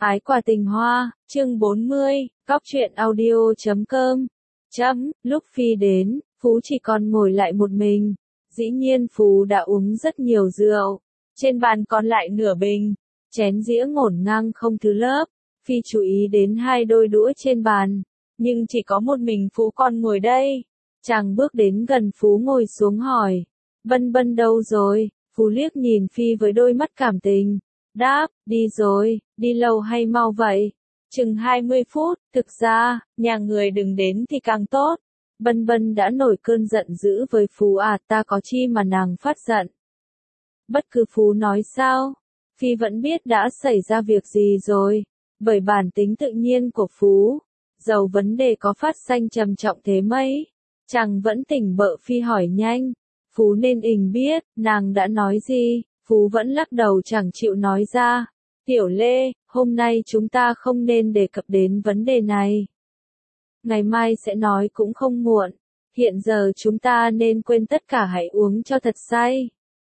Ái quả tình hoa, chương 40, góc truyện audio.com. Lúc Phi đến, Phú chỉ còn ngồi lại một mình. Dĩ nhiên Phú đã uống rất nhiều rượu. Trên bàn còn lại nửa bình. Chén dĩa ngổn ngang không thứ lớp. Phi chú ý đến hai đôi đũa trên bàn. Nhưng chỉ có một mình Phú còn ngồi đây. Chàng bước đến gần Phú ngồi xuống hỏi. Bân Bân đâu rồi? Phú liếc nhìn Phi với đôi mắt cảm tình. Đáp, đi rồi, đi lâu hay mau vậy? Chừng 20 phút, thực ra, nhà người đừng đến thì càng tốt. Bân Bân đã nổi cơn giận dữ với Phú ta có chi mà nàng phát giận. Bất cứ Phú nói sao, Phi vẫn biết đã xảy ra việc gì rồi, bởi bản tính tự nhiên của Phú, dầu vấn đề có phát sanh trầm trọng thế mấy, chàng vẫn tỉnh bợ Phi hỏi nhanh, Phú nên biết, nàng đã nói gì. Phú vẫn lắc đầu chẳng chịu nói ra. Tiểu Lê, hôm nay chúng ta không nên đề cập đến vấn đề này. Ngày mai sẽ nói cũng không muộn. Hiện giờ chúng ta nên quên tất cả hãy uống cho thật say.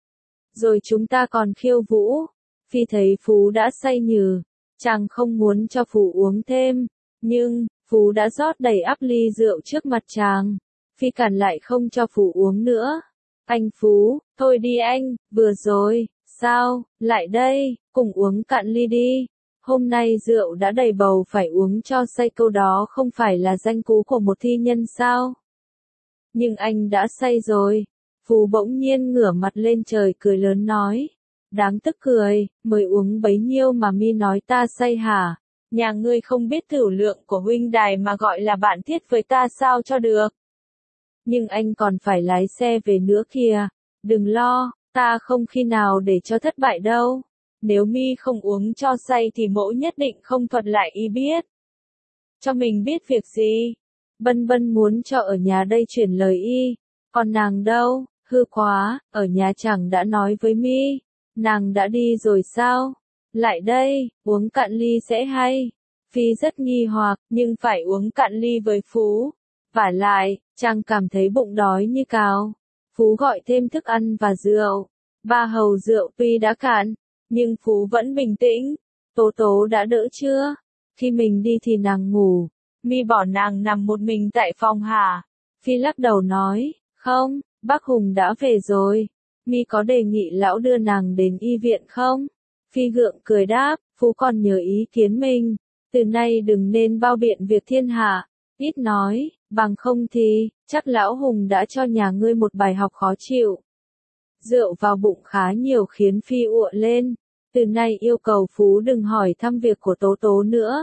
Rồi chúng ta còn khiêu vũ. Phi thấy Phú đã say nhừ. Chàng không muốn cho Phú uống thêm. Nhưng, Phú đã rót đầy ắp ly rượu trước mặt chàng. Phi cản lại không cho Phú uống nữa. Anh Phú, thôi đi anh, vừa rồi, sao, lại đây, cùng uống cạn ly đi. Hôm nay rượu đã đầy bầu phải uống cho say, câu đó không phải là danh cú của một thi nhân sao? Nhưng anh đã say rồi. Phú bỗng nhiên ngửa mặt lên trời cười lớn nói. Đáng tức cười, mới uống bấy nhiêu mà mi nói ta say hả? Nhà ngươi không biết tửu lượng của huynh đài mà gọi là bạn thiết với ta sao cho được? Nhưng anh còn phải lái xe về nữa kìa. Đừng lo, ta không khi nào để cho thất bại đâu. Nếu mi không uống cho say thì mỗ nhất định không thuật lại y biết. Cho mình biết việc gì? Bân Bân muốn cho ở nhà đây chuyển lời y. Còn nàng đâu? Hư quá, ở nhà chẳng đã nói với mi. Nàng đã đi rồi sao? Lại đây, uống cạn ly sẽ hay. Phi rất nghi hoặc, nhưng phải uống cạn ly với Phú. Vả lại, chàng cảm thấy bụng đói như cào. Phú gọi thêm thức ăn và rượu. 3 hầu rượu tuy đã cạn, nhưng Phú vẫn bình tĩnh. Tố Tố đã đỡ chưa? Khi mình đi thì nàng ngủ. Mi bỏ nàng nằm một mình tại phòng hả? Phi lắc đầu nói, không, bác Hùng đã về rồi. Mi có đề nghị lão đưa nàng đến y viện không? Phi gượng cười đáp, Phú còn nhớ ý kiến mình. Từ nay đừng nên bao biện việc thiên hạ. Ít nói, bằng không thì, chắc lão Hùng đã cho nhà ngươi một bài học khó chịu. Rượu vào bụng khá nhiều khiến Phi ụa lên. Từ nay yêu cầu Phú đừng hỏi thăm việc của Tố Tố nữa.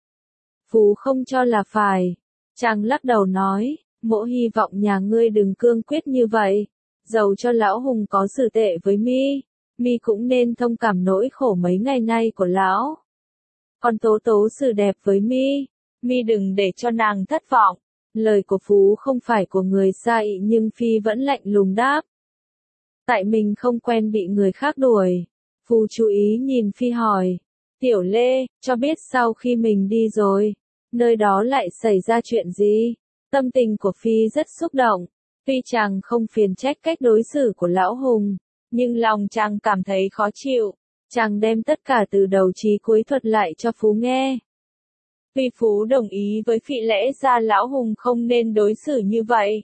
Phú không cho là phải. Chàng lắc đầu nói, mỗ hy vọng nhà ngươi đừng cương quyết như vậy. Dầu cho lão Hùng có xử tệ với mi cũng nên thông cảm nỗi khổ mấy ngày nay của lão. Còn Tố Tố xử đẹp với mi đừng để cho nàng thất vọng. Lời của Phú không phải của người xa ị nhưng Phi vẫn lạnh lùng đáp. Tại mình không quen bị người khác đuổi. Phú chú ý nhìn Phi hỏi. Tiểu Lê, cho biết sau khi mình đi rồi, nơi đó lại xảy ra chuyện gì? Tâm tình của Phi rất xúc động. Tuy chàng không phiền trách cách đối xử của lão Hùng, nhưng lòng chàng cảm thấy khó chịu. Chàng đem tất cả từ đầu chí cuối thuật lại cho Phú nghe. Tuy Phú đồng ý với Phi lẽ ra lão Hùng không nên đối xử như vậy.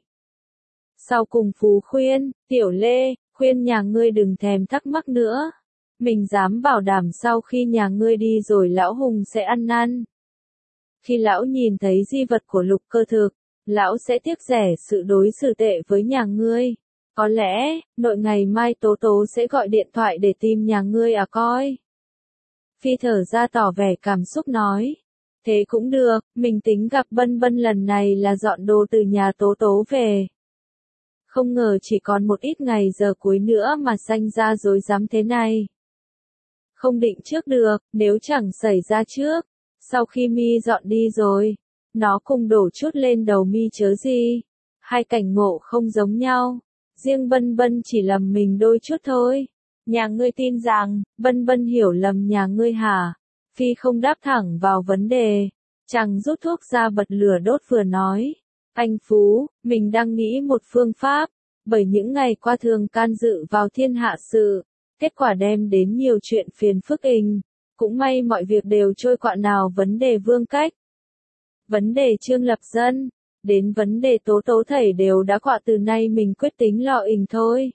Sau cùng Phú khuyên, Tiểu Lê, khuyên nhà ngươi đừng thèm thắc mắc nữa. Mình dám bảo đảm sau khi nhà ngươi đi rồi lão Hùng sẽ ăn năn. Khi lão nhìn thấy di vật của Lục Cơ Thực, lão sẽ tiếc rẻ sự đối xử tệ với nhà ngươi. Có lẽ, nội ngày mai Tố Tố sẽ gọi điện thoại để tìm nhà ngươi coi. Phi thở ra tỏ vẻ cảm xúc nói. Thế cũng được, mình tính gặp Bân Bân lần này là dọn đồ từ nhà Tố Tố về. Không ngờ chỉ còn một ít ngày giờ cuối nữa mà sanh ra rối rắm thế này. Không định trước được, nếu chẳng xảy ra trước. Sau khi mi dọn đi rồi, nó cùng đổ chút lên đầu mi chớ gì. Hai cảnh ngộ không giống nhau. Riêng Bân Bân chỉ lầm mình đôi chút thôi. Nhà ngươi tin rằng, Bân Bân hiểu lầm nhà ngươi hả? Phi không đáp thẳng vào vấn đề. Chàng rút thuốc ra bật lửa đốt vừa nói. Anh Phú, mình đang nghĩ một phương pháp. Bởi những ngày qua thường can dự vào thiên hạ sự. Kết quả đem đến nhiều chuyện phiền phức Cũng may mọi việc đều trôi qua, nào vấn đề Vương Cách, vấn đề Trương Lập Dân, đến vấn đề Tố Tố thảy đều đã qua, từ nay mình quyết tính lo ình thôi.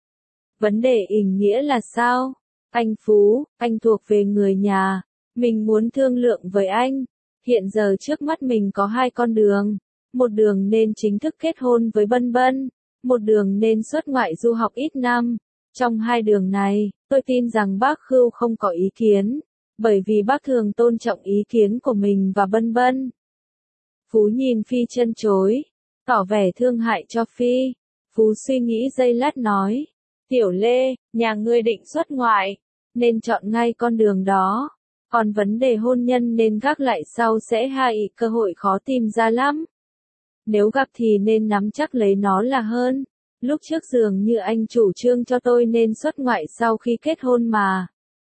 Vấn đề ình nghĩa là sao? Anh Phú, anh thuộc về người nhà, mình muốn thương lượng với anh. Hiện giờ trước mắt mình có hai con đường, một đường nên chính thức kết hôn với Bân Bân, một đường nên xuất ngoại du học ít năm. Trong hai đường này, tôi tin rằng bác Khưu không có ý kiến, bởi vì bác thường tôn trọng ý kiến của mình và Bân Bân. Phú nhìn Phi chân chối, tỏ vẻ thương hại cho Phi. Phú suy nghĩ giây lát nói, Tiểu Lê, nhà ngươi định xuất ngoại, nên chọn ngay con đường đó. Còn vấn đề hôn nhân nên gác lại sau, sẽ hại cơ hội khó tìm ra lắm. Nếu gặp thì nên nắm chắc lấy nó là hơn. Lúc trước dường như anh chủ trương cho tôi nên xuất ngoại sau khi kết hôn mà.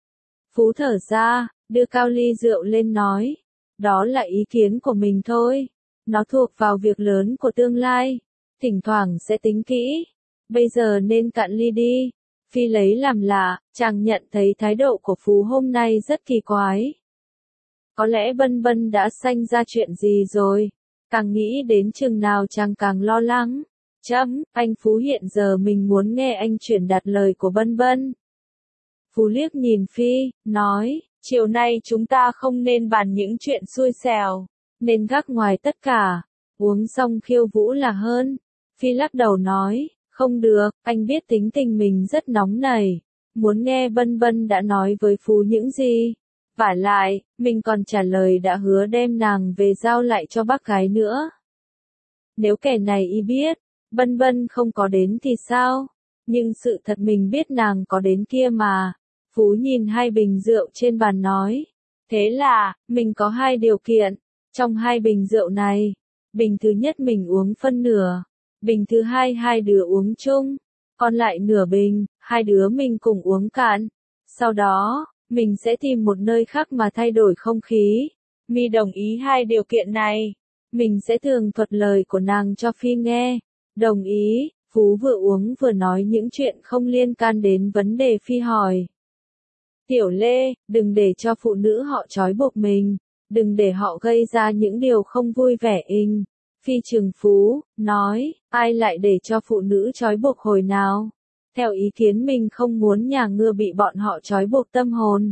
Phú thở ra, đưa cao ly rượu lên nói, đó là ý kiến của mình thôi. Nó thuộc vào việc lớn của tương lai, thỉnh thoảng sẽ tính kỹ. Bây giờ nên cạn ly đi. Phi lấy làm lạ, chàng nhận thấy thái độ của Phú hôm nay rất kỳ quái. Có lẽ Bân Bân đã sanh ra chuyện gì rồi. Càng nghĩ đến chừng nào chàng càng lo lắng. Anh Phú, hiện giờ mình muốn nghe anh truyền đạt lời của Bân Bân. Phú liếc nhìn Phi, nói, chiều nay chúng ta không nên bàn những chuyện xui xẻo, nên gác ngoài tất cả, uống xong khiêu vũ là hơn. Phi lắc đầu nói, không được, anh biết tính tình mình rất nóng nảy, muốn nghe Bân Bân đã nói với Phú những gì. Vả lại, mình còn trả lời đã hứa đem nàng về giao lại cho bác gái nữa. Nếu kẻ này y biết, Bân Bân không có đến thì sao? Nhưng sự thật mình biết nàng có đến kia mà. Phú nhìn hai bình rượu trên bàn nói. Thế là, mình có hai điều kiện. Trong hai bình rượu này, bình thứ nhất mình uống phân nửa. Bình thứ hai hai đứa uống chung. Còn lại nửa bình, hai đứa mình cùng uống cạn. Sau đó, mình sẽ tìm một nơi khác mà thay đổi không khí. Mi đồng ý hai điều kiện này. Mình sẽ tường thuật lời của nàng cho Phi nghe. Đồng ý. Phú vừa uống vừa nói những chuyện không liên can đến vấn đề Phi hỏi. Tiểu Lê, đừng để cho phụ nữ họ trói buộc mình, đừng để họ gây ra những điều không vui vẻ. Phi trừng Phú, nói, ai lại để cho phụ nữ trói buộc hồi nào? Theo ý kiến mình không muốn nhà ngươi bị bọn họ trói buộc tâm hồn.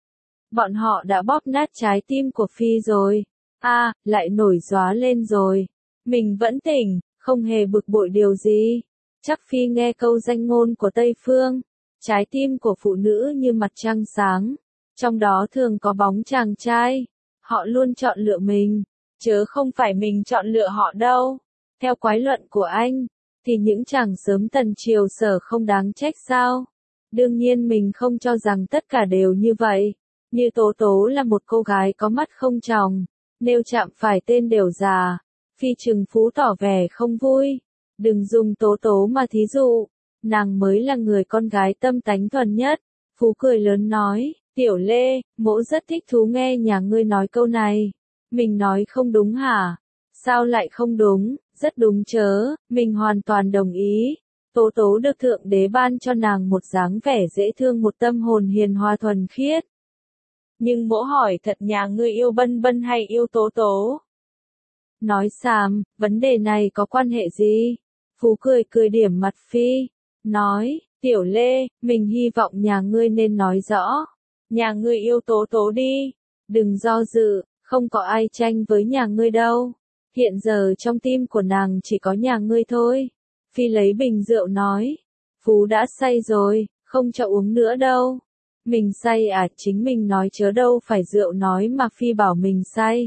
Bọn họ đã bóp nát trái tim của Phi rồi. Lại nổi gióa lên rồi. Mình vẫn tỉnh, không hề bực bội điều gì. Chắc Phi nghe câu danh ngôn của Tây Phương. Trái tim của phụ nữ như mặt trăng sáng. Trong đó thường có bóng chàng trai. Họ luôn chọn lựa mình, chớ không phải mình chọn lựa họ đâu. Theo quái luận của anh, thì những chàng sớm tần chiều sở không đáng trách sao? Đương nhiên mình không cho rằng tất cả đều như vậy. Như Tố Tố là một cô gái có mắt không tròng, nêu chạm phải tên đều già. Phi trừng Phú tỏ vẻ không vui. Đừng dùng Tố Tố mà thí dụ, nàng mới là người con gái tâm tánh thuần nhất. Phú cười lớn nói, Tiểu Lê, mỗ rất thích thú nghe nhà ngươi nói câu này. Mình nói không đúng hả? Sao lại không đúng? Rất đúng chớ, mình hoàn toàn đồng ý. Tố Tố được Thượng Đế ban cho nàng một dáng vẻ dễ thương, một tâm hồn hiền hòa thuần khiết. Nhưng mỗ hỏi thật, nhà ngươi yêu Bân Bân hay yêu Tố Tố? Nói xàm, vấn đề này có quan hệ gì? Phú cười cười điểm mặt Phi, nói, Tiểu Lê, mình hy vọng nhà ngươi nên nói rõ. Nhà ngươi yêu Tố Tố đi, đừng do dự, không có ai tranh với nhà ngươi đâu. Hiện giờ trong tim của nàng chỉ có nhà ngươi thôi. Phi lấy bình rượu nói, Phú đã say rồi, không cho uống nữa đâu. Mình say à? Chính mình nói chớ đâu phải rượu nói mà Phi bảo mình say.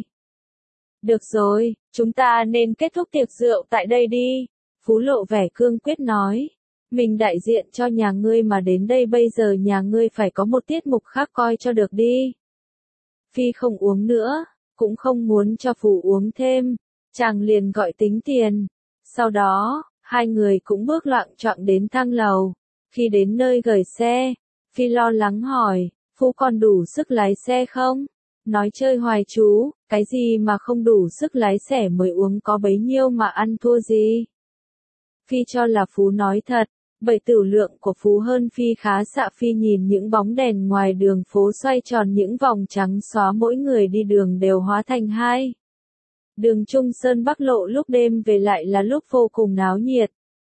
Được rồi, chúng ta nên kết thúc tiệc rượu tại đây đi. Phú lộ vẻ cương quyết nói, mình đại diện cho nhà ngươi mà đến đây, bây giờ nhà ngươi phải có một tiết mục khác coi cho được đi. Phi không uống nữa, cũng không muốn cho Phú uống thêm, chàng liền gọi tính tiền. Sau đó, hai người cũng bước loạng choạng đến thang lầu. Khi đến nơi gửi xe, Phi lo lắng hỏi, Phú còn đủ sức lái xe không? Nói chơi hoài chú, cái gì mà không đủ sức lái xe, mới uống có bấy nhiêu mà ăn thua gì? Phi cho là Phú nói thật, Bởi tử lượng của Phú hơn Phi khá xạ. Phi nhìn những bóng đèn ngoài đường phố xoay tròn những vòng trắng xóa, mỗi người đi đường đều hóa thành hai. Đường Trung Sơn Bắc Lộ lúc đêm về lại là lúc vô cùng náo nhiệt.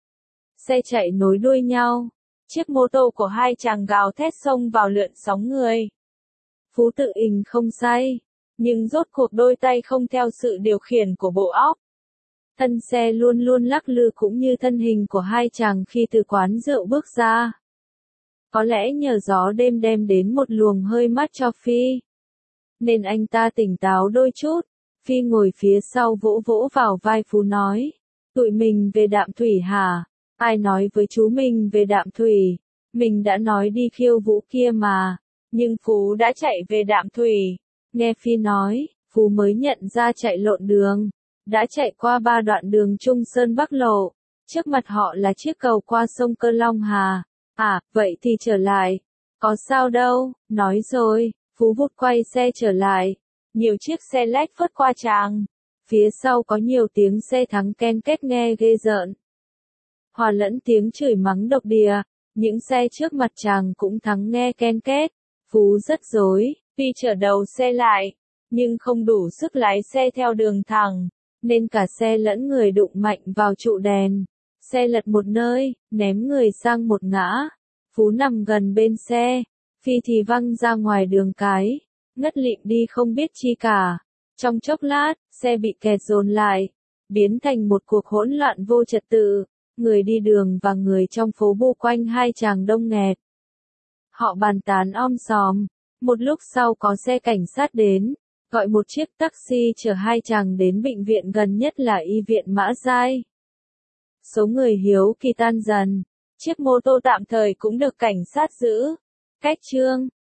Xe chạy nối đuôi nhau. Chiếc mô tô của hai chàng gào thét xông vào lượn sóng người. Phú tự ình không say, nhưng rốt cuộc đôi tay không theo sự điều khiển của bộ óc. Thân xe luôn luôn lắc lư cũng như thân hình của hai chàng khi từ quán rượu bước ra. Có lẽ nhờ gió đêm đem đến một luồng hơi mát cho Phi, nên anh ta tỉnh táo đôi chút. Phi ngồi phía sau vỗ vỗ vào vai Phú nói, tụi mình về Đạm Thủy hả? Ai nói với chú mình về Đạm Thủy? Mình đã nói đi khiêu vũ kia mà, nhưng Phú đã chạy về Đạm Thủy. Nghe Phi nói, Phú mới nhận ra chạy lộn đường. Đã chạy qua 3 đoạn đường Trung Sơn Bắc Lộ. Trước mặt họ là chiếc cầu qua sông Cơ Long Hà. À, vậy thì trở lại. Có sao đâu, nói rồi. Phú vụt quay xe trở lại. Nhiều chiếc xe lách phất qua chàng. Phía sau có nhiều tiếng xe thắng ken két nghe ghê rợn. Hòa lẫn tiếng chửi mắng độc địa. Những xe trước mặt chàng cũng thắng nghe ken két. Phú rất rối, Phi chở đầu xe lại, nhưng không đủ sức lái xe theo đường thẳng, nên cả xe lẫn người đụng mạnh vào trụ đèn. Xe lật một nơi, ném người sang một ngã. Phú nằm gần bên xe, Phi thì văng ra ngoài đường cái, ngất lịm đi không biết chi cả. Trong chốc lát, xe bị kẹt dồn lại, biến thành một cuộc hỗn loạn vô trật tự. Người đi đường và người trong phố bu quanh hai chàng đông nghẹt. Họ bàn tán om sòm. Một lúc sau có xe cảnh sát đến, gọi một chiếc taxi chở hai chàng đến bệnh viện gần nhất là y viện Mã Giai. Số người hiếu kỳ tan dần, chiếc mô tô tạm thời cũng được cảnh sát giữ. Cách chương